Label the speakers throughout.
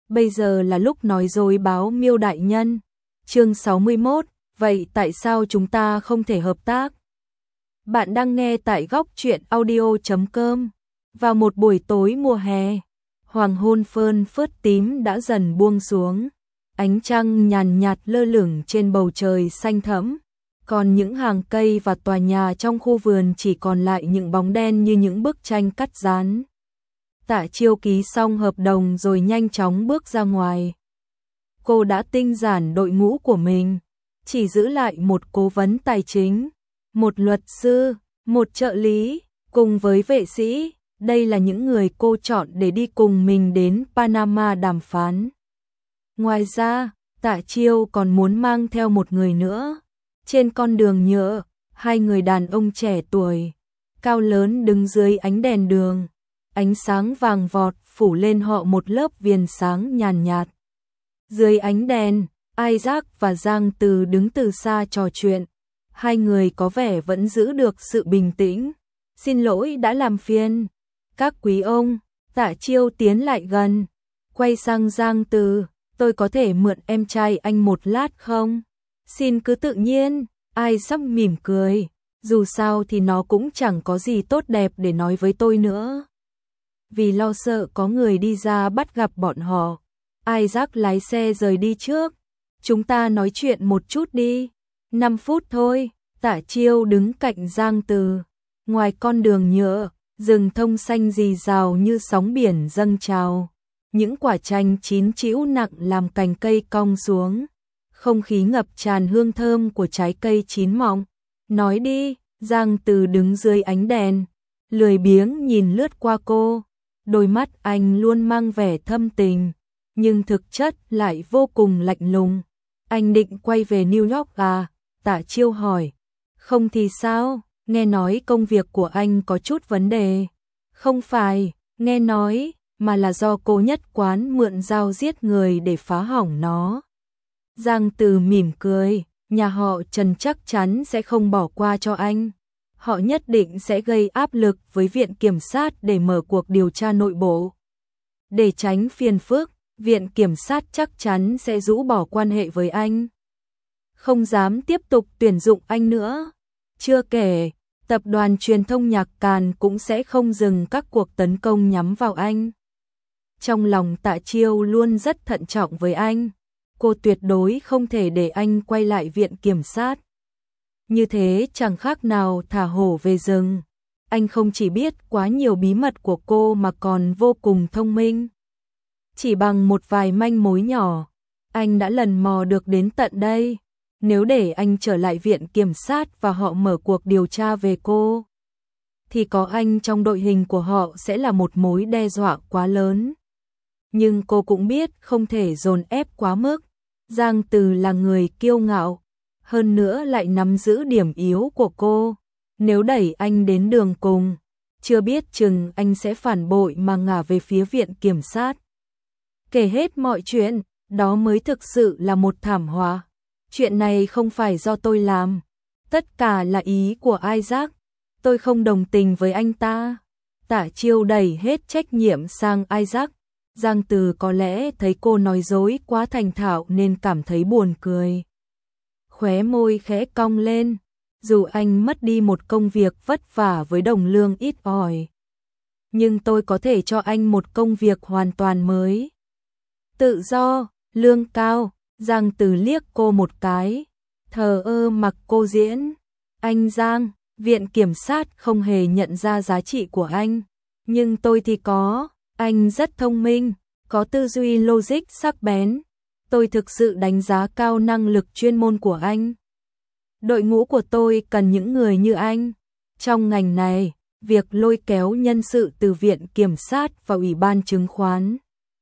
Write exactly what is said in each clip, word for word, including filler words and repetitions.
Speaker 1: bây giờ là lúc nói dối báo Miêu đại nhân. Chương sáu mươi mốt, vậy tại sao chúng ta không thể hợp tác? Bạn đang nghe tại góc truyện audio chấm com. Vào một buổi tối mùa hè, hoàng hôn phơn phớt tím đã dần buông xuống, ánh trăng nhàn nhạt lơ lửng trên bầu trời xanh thẫm, còn những hàng cây và tòa nhà trong khu vườn chỉ còn lại những bóng đen như những bức tranh cắt dán. Tạ Chiêu ký xong hợp đồng rồi nhanh chóng bước ra ngoài. Cô đã tinh giản đội ngũ của mình, chỉ giữ lại một cố vấn tài chính, một luật sư, một trợ lý, cùng với vệ sĩ. Đây là những người cô chọn để đi cùng mình đến Panama đàm phán. Ngoài ra, Tạ Chiêu còn muốn mang theo một người nữa. Trên con đường nhựa, hai người đàn ông trẻ tuổi, cao lớn đứng dưới ánh đèn đường. Ánh sáng vàng vọt phủ lên họ một lớp viền sáng nhàn nhạt. Dưới ánh đèn, Isaac và Giang Từ đứng từ xa trò chuyện. Hai người có vẻ vẫn giữ được sự bình tĩnh. Xin lỗi đã làm phiền. Các quý ông. Tạ Chiêu tiến lại gần, quay sang Giang Từ. Tôi có thể mượn em trai anh một lát không? Xin cứ tự nhiên. Isaac mỉm cười. Dù sao thì nó cũng chẳng có gì tốt đẹp để nói với tôi nữa. Vì lo sợ có người đi ra bắt gặp bọn họ, Isaac lái xe rời đi trước. Chúng ta nói chuyện một chút đi. Năm phút thôi. Tạ Chiêu đứng cạnh Giang Từ. Ngoài con đường nhựa, rừng thông xanh rì rào như sóng biển dâng trào. Những quả chanh chín chĩu nặng làm cành cây cong xuống. Không khí ngập tràn hương thơm của trái cây chín mọng. Nói đi. Giang Từ đứng dưới ánh đèn, lười biếng nhìn lướt qua cô. Đôi mắt anh luôn mang vẻ thâm tình, nhưng thực chất lại vô cùng lạnh lùng. Anh định quay về New York à? Tạ Chiêu hỏi. Không thì sao? Nghe nói công việc của anh có chút vấn đề. Không phải, nghe nói, mà là do cô nhất quán mượn dao giết người để phá hỏng nó. Giang Từ mỉm cười, nhà họ Trần chắc chắn sẽ không bỏ qua cho anh. Họ nhất định sẽ gây áp lực với viện kiểm sát để mở cuộc điều tra nội bộ. Để tránh phiền phức, viện kiểm sát chắc chắn sẽ rũ bỏ quan hệ với anh. Không dám tiếp tục tuyển dụng anh nữa. Chưa kể, tập đoàn truyền thông Nhạc Càn cũng sẽ không dừng các cuộc tấn công nhắm vào anh. Trong lòng Tạ Chiêu luôn rất thận trọng với anh. Cô tuyệt đối không thể để anh quay lại viện kiểm sát. Như thế chẳng khác nào thả hổ về rừng. Anh không chỉ biết quá nhiều bí mật của cô mà còn vô cùng thông minh. Chỉ bằng một vài manh mối nhỏ, anh đã lần mò được đến tận đây. Nếu để anh trở lại viện kiểm sát và họ mở cuộc điều tra về cô, thì có anh trong đội hình của họ sẽ là một mối đe dọa quá lớn. Nhưng cô cũng biết không thể dồn ép quá mức. Giang Từ là người kiêu ngạo, hơn nữa lại nắm giữ điểm yếu của cô. Nếu đẩy anh đến đường cùng, chưa biết chừng anh sẽ phản bội mà ngả về phía viện kiểm sát. Kể hết mọi chuyện, đó mới thực sự là một thảm họa. Chuyện này không phải do tôi làm, tất cả là ý của Isaac. Tôi không đồng tình với anh ta. Tạ Chiêu đẩy hết trách nhiệm sang Isaac. Giang Từ có lẽ thấy cô nói dối quá thành thạo nên cảm thấy buồn cười. Khóe môi khẽ cong lên. Dù anh mất đi một công việc vất vả với đồng lương ít ỏi, nhưng tôi có thể cho anh một công việc hoàn toàn mới. Tự do, lương cao. Giang Từ liếc cô một cái, thờ ơ mặc cô diễn. Anh Giang, viện kiểm sát không hề nhận ra giá trị của anh, nhưng tôi thì có. Anh rất thông minh, có tư duy logic sắc bén. Tôi thực sự đánh giá cao năng lực chuyên môn của anh. Đội ngũ của tôi cần những người như anh. Trong ngành này, việc lôi kéo nhân sự từ viện kiểm sát và ủy ban chứng khoán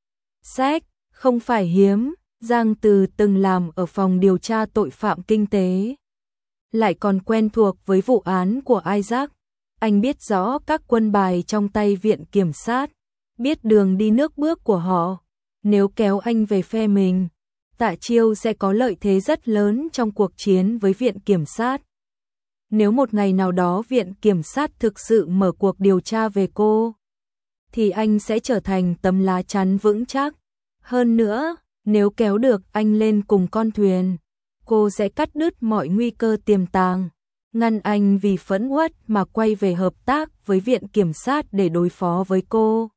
Speaker 1: séc không phải hiếm. Giang Từ từng làm ở phòng điều tra tội phạm kinh tế, lại còn quen thuộc với vụ án của Isaac. Anh biết rõ các quân bài trong tay viện kiểm sát, biết đường đi nước bước của họ. Nếu kéo anh về phe mình, Tạ Chiêu sẽ có lợi thế rất lớn trong cuộc chiến với viện kiểm sát. Nếu một ngày nào đó viện kiểm sát thực sự mở cuộc điều tra về cô, thì anh sẽ trở thành tấm lá chắn vững chắc. Hơn nữa, nếu kéo được anh lên cùng con thuyền, cô sẽ cắt đứt mọi nguy cơ tiềm tàng, ngăn anh vì phẫn uất mà quay về hợp tác với viện kiểm sát để đối phó với cô.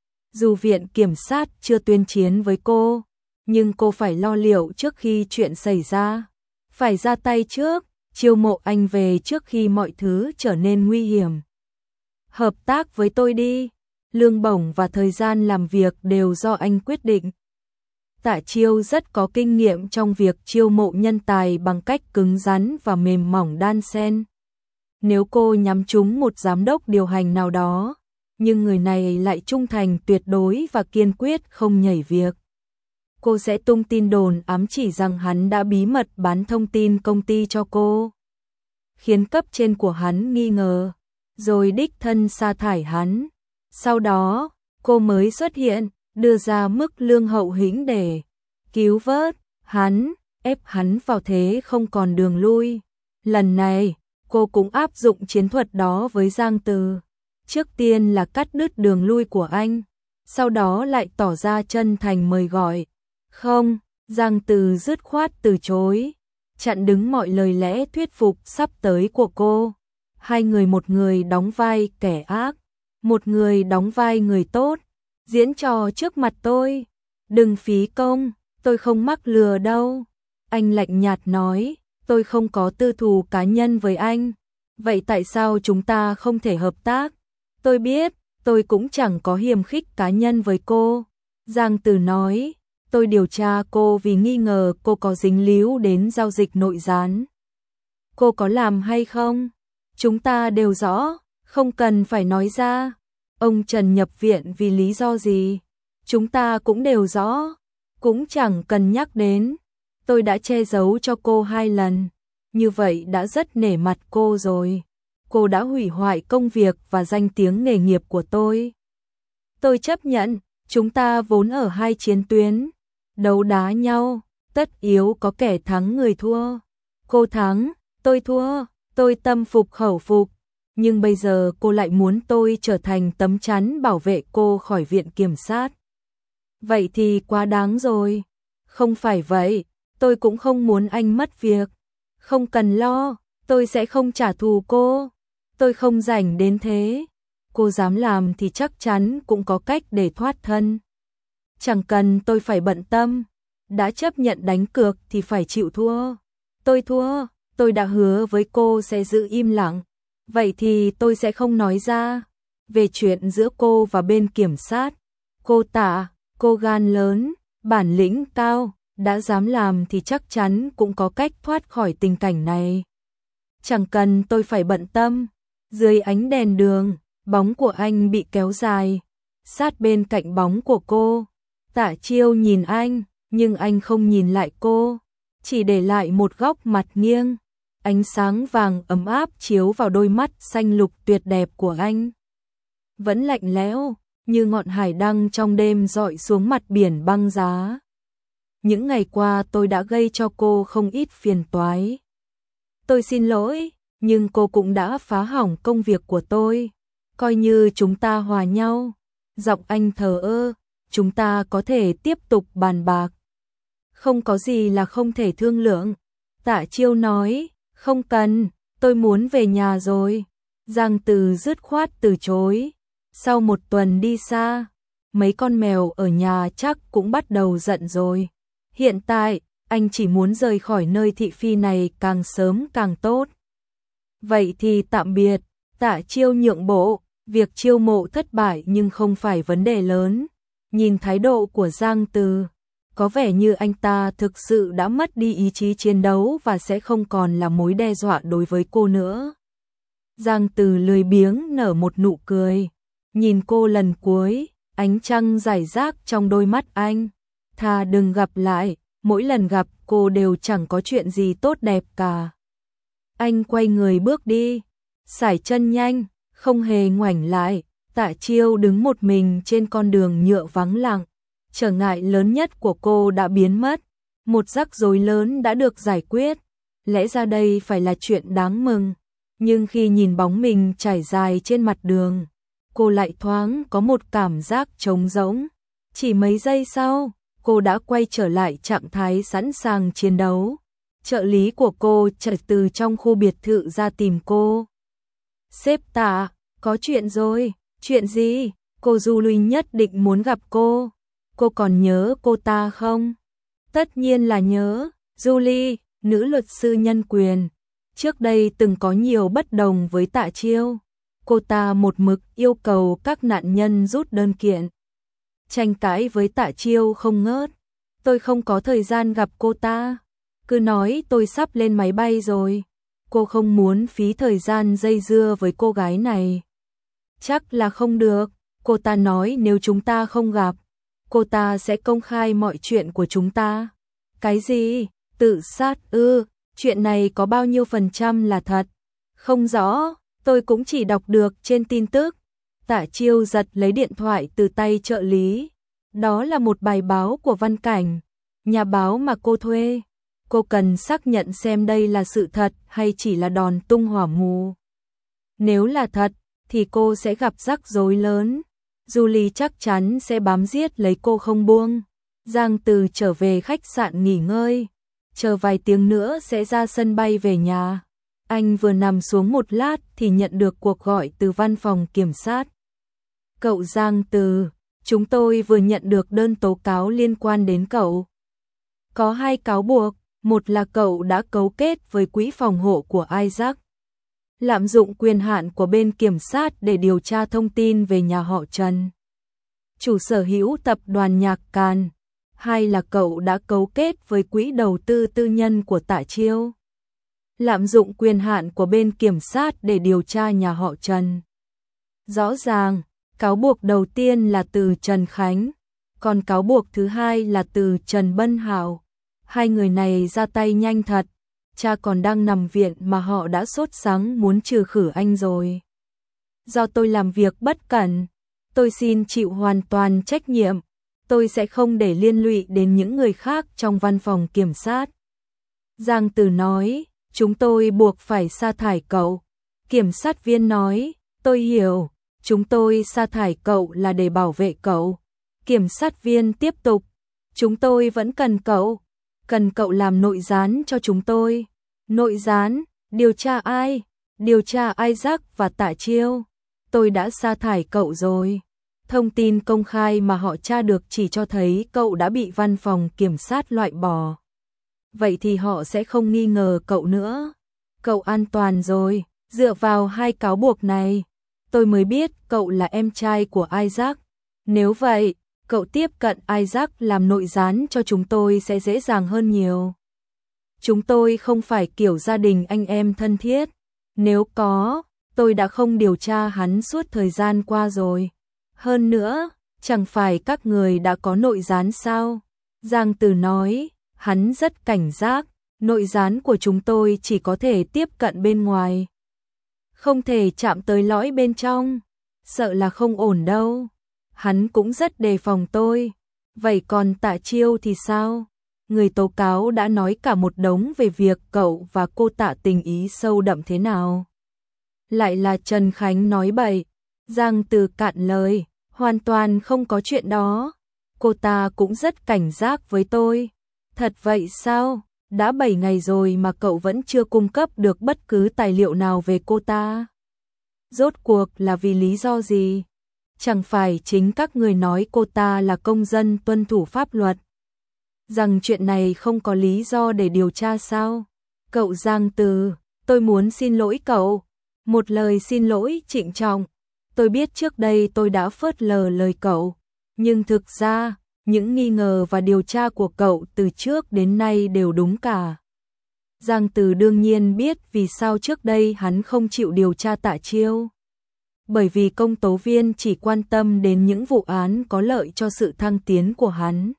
Speaker 1: Dù viện kiểm sát chưa tuyên chiến với cô, nhưng cô phải lo liệu trước khi chuyện xảy ra. Phải ra tay trước, chiêu mộ anh về trước khi mọi thứ trở nên nguy hiểm. Hợp tác với tôi đi, lương bổng và thời gian làm việc đều do anh quyết định. Tạ Chiêu rất có kinh nghiệm trong việc chiêu mộ nhân tài bằng cách cứng rắn và mềm mỏng đan xen. Nếu cô nhắm trúng một giám đốc điều hành nào đó, nhưng người này lại trung thành tuyệt đối và kiên quyết không nhảy việc, cô sẽ tung tin đồn ám chỉ rằng hắn đã bí mật bán thông tin công ty cho cô, khiến cấp trên của hắn nghi ngờ, rồi đích thân sa thải hắn. Sau đó, cô mới xuất hiện, đưa ra mức lương hậu hĩnh để cứu vớt hắn, ép hắn vào thế không còn đường lui. Lần này, cô cũng áp dụng chiến thuật đó với Giang Từ. Trước tiên là cắt đứt đường lui của anh, sau đó lại tỏ ra chân thành mời gọi. Không, Giang Từ dứt khoát từ chối, chặn đứng mọi lời lẽ thuyết phục sắp tới của cô. Hai người, một người đóng vai kẻ ác, một người đóng vai người tốt, diễn trò trước mặt tôi. Đừng phí công, tôi không mắc lừa đâu. Anh lạnh nhạt nói, tôi không có tư thù cá nhân với anh. Vậy tại sao chúng ta không thể hợp tác? Tôi biết, tôi cũng chẳng có hiềm khích cá nhân với cô. Giang Từ nói, tôi điều tra cô vì nghi ngờ cô có dính líu đến giao dịch nội gián. Cô có làm hay không? Chúng ta đều rõ, không cần phải nói ra. Ông Trần nhập viện vì lý do gì? Chúng ta cũng đều rõ, cũng chẳng cần nhắc đến. Tôi đã che giấu cho cô hai lần, như vậy đã rất nể mặt cô rồi. Cô đã hủy hoại công việc và danh tiếng nghề nghiệp của tôi. Tôi chấp nhận, chúng ta vốn ở hai chiến tuyến, đấu đá nhau, tất yếu có kẻ thắng người thua. Cô thắng, tôi thua, tôi tâm phục khẩu phục. Nhưng bây giờ cô lại muốn tôi trở thành tấm chắn bảo vệ cô khỏi viện kiểm sát. Vậy thì quá đáng rồi. Không phải vậy, tôi cũng không muốn anh mất việc. Không cần lo, tôi sẽ không trả thù cô. Tôi không rảnh đến thế. Cô dám làm thì chắc chắn cũng có cách để thoát thân. Chẳng cần tôi phải bận tâm. Đã chấp nhận đánh cược thì phải chịu thua. Tôi thua, tôi đã hứa với cô sẽ giữ im lặng. Vậy thì tôi sẽ không nói ra. Về chuyện giữa cô và bên kiểm sát. Cô Tạ, cô gan lớn, bản lĩnh cao, đã dám làm thì chắc chắn cũng có cách thoát khỏi tình cảnh này. Chẳng cần tôi phải bận tâm. Dưới ánh đèn đường, bóng của anh bị kéo dài, sát bên cạnh bóng của cô. Tạ Chiêu nhìn anh, nhưng anh không nhìn lại cô, chỉ để lại một góc mặt nghiêng. Ánh sáng vàng ấm áp chiếu vào đôi mắt xanh lục tuyệt đẹp của anh. Vẫn lạnh lẽo, như ngọn hải đăng trong đêm dọi xuống mặt biển băng giá. Những ngày qua tôi đã gây cho cô không ít phiền toái. Tôi xin lỗi, nhưng cô cũng đã phá hỏng công việc của tôi. Coi như chúng ta hòa nhau. Giọng anh thờ ơ, chúng ta có thể tiếp tục bàn bạc. Không có gì là không thể thương lượng. Tạ Chiêu nói, không cần, tôi muốn về nhà rồi. Giang Từ dứt khoát từ chối. Sau một tuần đi xa, mấy con mèo ở nhà chắc cũng bắt đầu giận rồi. Hiện tại, anh chỉ muốn rời khỏi nơi thị phi này càng sớm càng tốt. Vậy thì tạm biệt. Tạ Chiêu nhượng bộ, việc chiêu mộ thất bại nhưng không phải vấn đề lớn. Nhìn thái độ của Giang Từ, có vẻ như anh ta thực sự đã mất đi ý chí chiến đấu và sẽ không còn là mối đe dọa đối với cô nữa. Giang Từ lười biếng nở một nụ cười, nhìn cô lần cuối, ánh trăng rải rác trong đôi mắt anh. Thà đừng gặp lại, mỗi lần gặp cô đều chẳng có chuyện gì tốt đẹp cả. Anh quay người bước đi, sải chân nhanh, không hề ngoảnh lại. Tạ Chiêu đứng một mình trên con đường nhựa vắng lặng. Trở ngại lớn nhất của cô đã biến mất, một rắc rối lớn đã được giải quyết. Lẽ ra đây phải là chuyện đáng mừng, nhưng khi nhìn bóng mình trải dài trên mặt đường, cô lại thoáng có một cảm giác trống rỗng. Chỉ mấy giây sau, cô đã quay trở lại trạng thái sẵn sàng chiến đấu. Trợ lý của cô chạy từ trong khu biệt thự ra tìm cô. Sếp Tạ, có chuyện rồi, chuyện gì? Cô Julie nhất định muốn gặp cô. Cô còn nhớ cô ta không? Tất nhiên là nhớ. Julie, nữ luật sư nhân quyền, trước đây từng có nhiều bất đồng với Tạ Chiêu. Cô ta một mực yêu cầu các nạn nhân rút đơn kiện. Tranh cãi với Tạ Chiêu không ngớt. Tôi không có thời gian gặp cô ta. Cứ nói tôi sắp lên máy bay rồi. Cô không muốn phí thời gian dây dưa với cô gái này. Chắc là không được. Cô ta nói nếu chúng ta không gặp, cô ta sẽ công khai mọi chuyện của chúng ta. Cái gì? Tự sát ư? Chuyện này có bao nhiêu phần trăm là thật? Không rõ, tôi cũng chỉ đọc được trên tin tức. Tạ Chiêu giật lấy điện thoại từ tay trợ lý. Đó là một bài báo của Văn Cảnh, nhà báo mà cô thuê. Cô cần xác nhận xem đây là sự thật hay chỉ là đòn tung hỏa mù. Nếu là thật, thì cô sẽ gặp rắc rối lớn. Julie chắc chắn sẽ bám giết lấy cô không buông. Giang Từ trở về khách sạn nghỉ ngơi, chờ vài tiếng nữa sẽ ra sân bay về nhà. Anh vừa nằm xuống một lát thì nhận được cuộc gọi từ văn phòng kiểm sát. Cậu Giang Từ, chúng tôi vừa nhận được đơn tố cáo liên quan đến cậu. Có hai cáo buộc, một là cậu đã cấu kết với quỹ phòng hộ của Isaac, lạm dụng quyền hạn của bên kiểm sát để điều tra thông tin về nhà họ Trần, chủ sở hữu tập đoàn Nhạc Càn. Hai là cậu đã cấu kết với quỹ đầu tư tư nhân của Tạ Chiêu, lạm dụng quyền hạn của bên kiểm sát để điều tra nhà họ Trần. Rõ ràng, cáo buộc đầu tiên là từ Trần Khánh, còn cáo buộc thứ hai là từ Trần Bân Hào. Hai người này ra tay nhanh thật, cha còn đang nằm viện mà họ đã sốt sắng muốn trừ khử anh rồi. Do tôi làm việc bất cẩn, tôi xin chịu hoàn toàn trách nhiệm. Tôi sẽ không để liên lụy đến những người khác trong văn phòng kiểm sát. Giang Từ nói, chúng tôi buộc phải sa thải cậu. Kiểm sát viên nói, tôi hiểu, chúng tôi sa thải cậu là để bảo vệ cậu. Kiểm sát viên tiếp tục, chúng tôi vẫn cần cậu, cần cậu làm nội gián cho chúng tôi. Nội gián, điều tra ai? Điều tra Isaac và Tạ Chiêu. Tôi đã sa thải cậu rồi. Thông tin công khai mà họ tra được chỉ cho thấy cậu đã bị văn phòng kiểm sát loại bỏ. Vậy thì họ sẽ không nghi ngờ cậu nữa. Cậu an toàn rồi, dựa vào hai cáo buộc này. Tôi mới biết cậu là em trai của Isaac. Nếu vậy, cậu tiếp cận Isaac làm nội gián cho chúng tôi sẽ dễ dàng hơn nhiều. Chúng tôi không phải kiểu gia đình anh em thân thiết. Nếu có, tôi đã không điều tra hắn suốt thời gian qua rồi. Hơn nữa, chẳng phải các người đã có nội gián sao? Giang Từ nói, hắn rất cảnh giác, nội gián của chúng tôi chỉ có thể tiếp cận bên ngoài. Không thể chạm tới lõi bên trong, sợ là không ổn đâu. Hắn cũng rất đề phòng tôi. Vậy còn Tạ Chiêu thì sao? Người tố cáo đã nói cả một đống về việc cậu và cô Tạ tình ý sâu đậm thế nào. Lại là Trần Khánh nói bậy. Giang Từ cạn lời, hoàn toàn không có chuyện đó. Cô ta cũng rất cảnh giác với tôi. Thật vậy sao? Đã bảy ngày rồi mà cậu vẫn chưa cung cấp được bất cứ tài liệu nào về cô ta. Rốt cuộc là vì lý do gì? Chẳng phải chính các người nói cô ta là công dân tuân thủ pháp luật, rằng chuyện này không có lý do để điều tra sao? Cậu Giang Từ, tôi muốn xin lỗi cậu. Một lời xin lỗi trịnh trọng. Tôi biết trước đây tôi đã phớt lờ lời cậu, nhưng thực ra, những nghi ngờ và điều tra của cậu từ trước đến nay đều đúng cả. Giang Từ đương nhiên biết vì sao trước đây hắn không chịu điều tra Tạ Chiêu. Bởi vì công tố viên chỉ quan tâm đến những vụ án có lợi cho sự thăng tiến của hắn.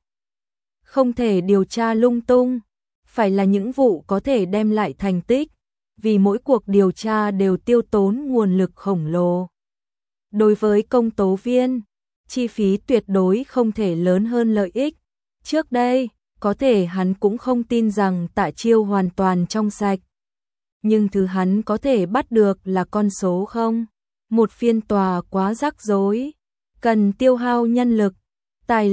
Speaker 1: Không thể điều tra lung tung, phải là những vụ có thể đem lại thành tích, vì mỗi cuộc điều tra đều tiêu tốn nguồn lực khổng lồ. Đối với công tố viên, chi phí tuyệt đối không thể lớn hơn lợi ích. Trước đây, có thể hắn cũng không tin rằng Tạ Chiêu hoàn toàn trong sạch. Nhưng thứ hắn có thể bắt được là con số không. Một phiên tòa quá rắc rối, cần tiêu hao nhân lực, tài lực,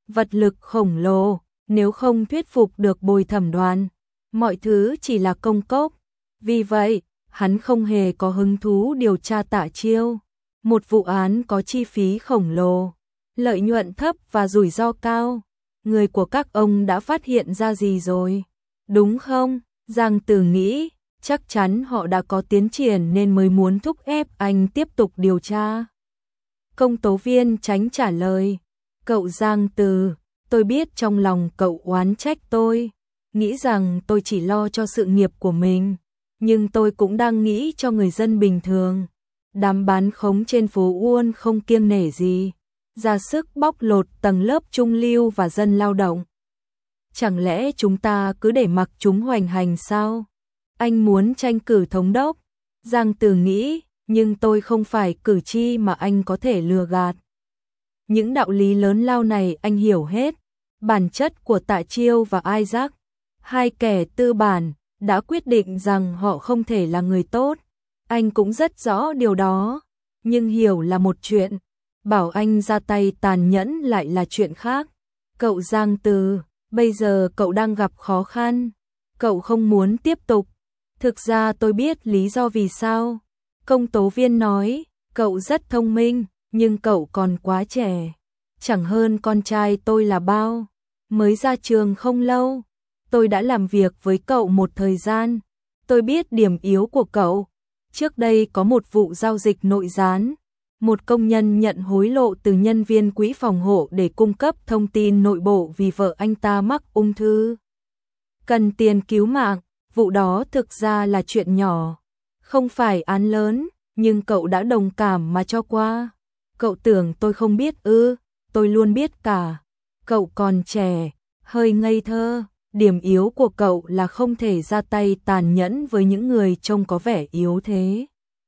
Speaker 1: vật lực khổng lồ, nếu không thuyết phục được Bồi Thẩm Đoàn, mọi thứ chỉ là công cốc. Vì vậy, hắn không hề có hứng thú điều tra Tạ Chiêu, một vụ án có chi phí khổng lồ, lợi nhuận thấp và rủi ro cao. Người của các ông đã phát hiện ra gì rồi, đúng không? Giang Từ nghĩ, chắc chắn họ đã có tiến triển nên mới muốn thúc ép anh tiếp tục điều tra. Công tố viên Chánh trả lời, cậu Giang Từ, tôi biết trong lòng cậu oán trách tôi, nghĩ rằng tôi chỉ lo cho sự nghiệp của mình, nhưng tôi cũng đang nghĩ cho người dân bình thường. Đám bán khống trên phố Uôn không kiêng nể gì, ra sức bóc lột tầng lớp trung lưu và dân lao động. Chẳng lẽ chúng ta cứ để mặc chúng hoành hành sao? Anh muốn tranh cử thống đốc. Giang Từ nghĩ, nhưng tôi không phải cử tri mà anh có thể lừa gạt. Những đạo lý lớn lao này anh hiểu hết. Bản chất của Tạ Chiêu và Isaac, hai kẻ tư bản, đã quyết định rằng họ không thể là người tốt. Anh cũng rất rõ điều đó, nhưng hiểu là một chuyện, bảo anh ra tay tàn nhẫn lại là chuyện khác. Cậu Giang Từ, bây giờ cậu đang gặp khó khăn, cậu không muốn tiếp tục. Thực ra tôi biết lý do vì sao. Công tố viên nói, cậu rất thông minh, nhưng cậu còn quá trẻ. Chẳng hơn con trai tôi là bao. Mới ra trường không lâu, tôi đã làm việc với cậu một thời gian. Tôi biết điểm yếu của cậu. Trước đây có một vụ giao dịch nội gián. Một công nhân nhận hối lộ từ nhân viên quỹ phòng hộ để cung cấp thông tin nội bộ vì vợ anh ta mắc ung thư. Cần tiền cứu mạng, vụ đó thực ra là chuyện nhỏ, không phải án lớn, nhưng cậu đã đồng cảm mà cho qua. Cậu tưởng tôi không biết ư? Tôi luôn biết cả. Cậu còn trẻ, hơi ngây thơ, điểm yếu của cậu là không thể ra tay tàn nhẫn với những người trông có vẻ yếu thế.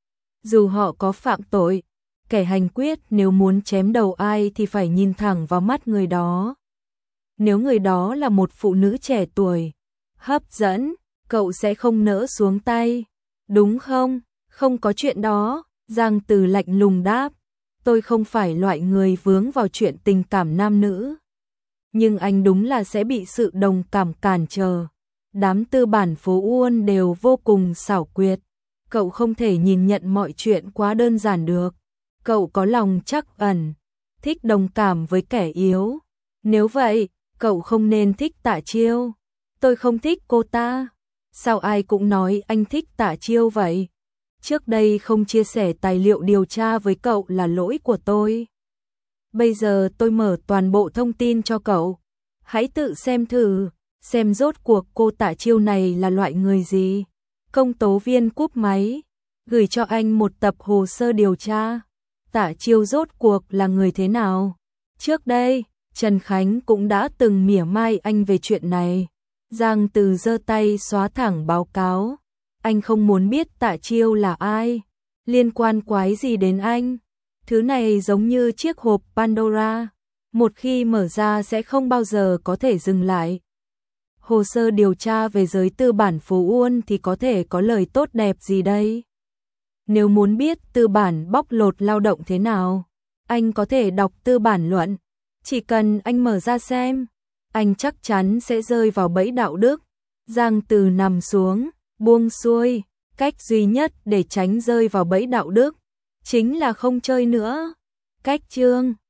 Speaker 1: Dù họ có phạm tội, kẻ hành quyết nếu muốn chém đầu ai thì phải nhìn thẳng vào mắt người đó. Nếu người đó là một phụ nữ trẻ tuổi, hấp dẫn, cậu sẽ không nỡ xuống tay, đúng không? Không có chuyện đó, Giang Từ lạnh lùng đáp. Tôi không phải loại người vướng vào chuyện tình cảm nam nữ. Nhưng anh đúng là sẽ bị sự đồng cảm cản trở. Đám tư bản phố Uôn đều vô cùng xảo quyệt. Cậu không thể nhìn nhận mọi chuyện quá đơn giản được. Cậu có lòng trắc ẩn, thích đồng cảm với kẻ yếu. Nếu vậy, cậu không nên thích Tạ Chiêu. Tôi không thích cô ta. Sao ai cũng nói anh thích Tạ Chiêu vậy? Trước đây không chia sẻ tài liệu điều tra với cậu là lỗi của tôi. Bây giờ tôi mở toàn bộ thông tin cho cậu. Hãy tự xem thử, xem rốt cuộc cô Tạ Chiêu này là loại người gì. Công tố viên cúp máy, gửi cho anh một tập hồ sơ điều tra. Tạ Chiêu rốt cuộc là người thế nào? Trước đây, Trần Khánh cũng đã từng mỉa mai anh về chuyện này. Giang Từ giơ tay xóa thẳng báo cáo. Anh không muốn biết Tạ Chiêu là ai, liên quan quái gì đến anh. Thứ này giống như chiếc hộp Pandora, một khi mở ra sẽ không bao giờ có thể dừng lại. Hồ sơ điều tra về giới tư bản phố Uôn thì có thể có lời tốt đẹp gì đây? Nếu muốn biết tư bản bóc lột lao động thế nào, anh có thể đọc tư bản luận. Chỉ cần anh mở ra xem, anh chắc chắn sẽ rơi vào bẫy đạo đức. Giang Từ nằm xuống, buông xuôi, cách duy nhất để tránh rơi vào bẫy đạo đức chính là không chơi nữa. Cách chương